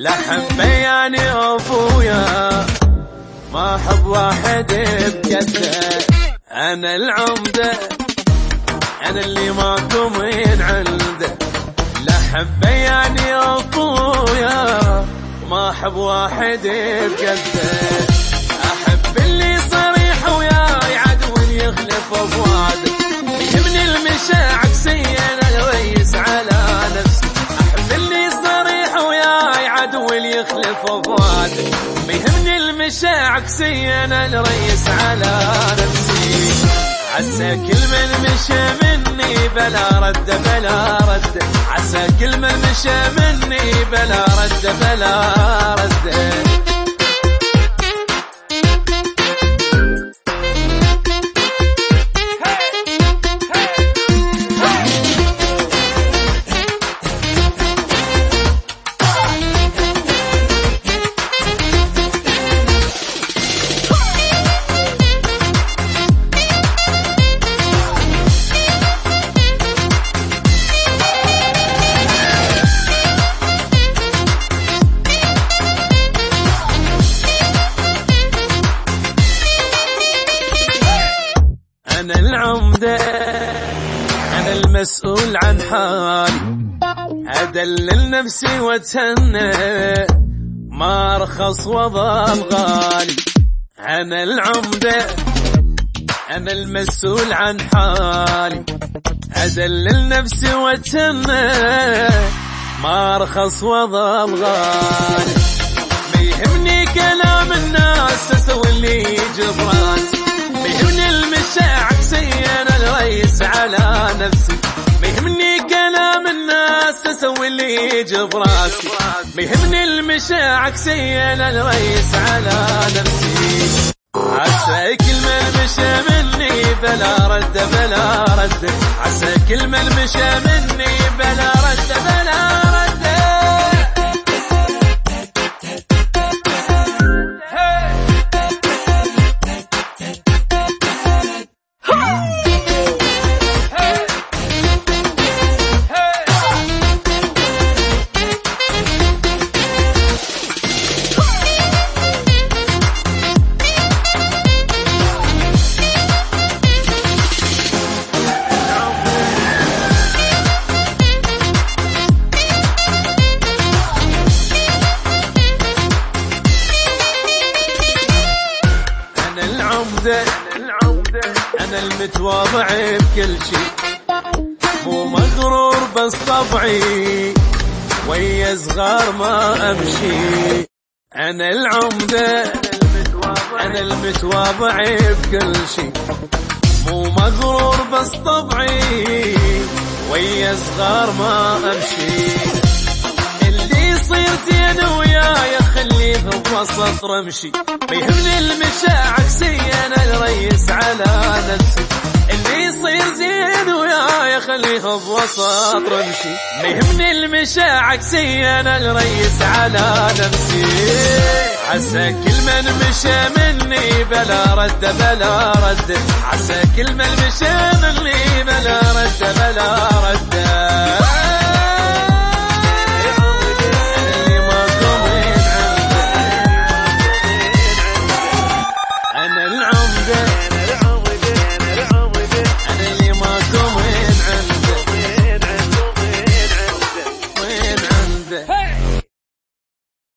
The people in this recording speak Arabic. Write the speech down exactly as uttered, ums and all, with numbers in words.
لحبياني ابويا ما احب واحد بكده. انا العمدة انا اللي ماكو من عنده. لحبياني ابويا ما احب واحد بكده. احب اللي صريح وياي عدو يخلف ابواده. يهمني المشى عكسي انا الريس على نفسي. احب اللي صريح وياي عدو يخلف ابواده. يهمني المشى عكسي انا الريس على نفسي. عسى كل من مشى مني بلا رد بلا رد. عسى كل من مشى مني بلا رد بلا رد. أنا العمدة أنا المسؤول عن حالي. أدلل نفسي واتهنى ما أرخص وظل غالي. أنا العمدة أنا المسؤول عن حالي. أدلل نفسي واتهنى ما أرخص وظل غالي. ما يهمني كلام الناس أسوي اللي يجب راسي. ما يهمني المشى عكسي انا الريس على نفسي. ما يهمني كلام الناس اسوي اللي يجب راسي. ما يهمني المشى عكسي انا الريس على نفسي. عسى كل من مشى مني بلا رد بلا رد. عسى كل من مشى مني بلا رد بلا رد. أنا المتواضع بكل شي. مو مغرور بس طبعي ويا صغار ما أمشي. أنا العمدة أنا المتواضع بكل شي. مو مغرور بس طبعي ويا صغار ما أمشي. اللي يصير زين وياي خليه بوسط رمشي. ما يهمني المشى عكسي انا الريس على نفسي. اللي يصير زين وياي خليه بوسط رمشي. ما يهمني المشى عكسي انا الريس على نفسي. عسى كل من مشى مني بلا رد بلا رد. عسى كل من مشى مني بلا رد بلا رد.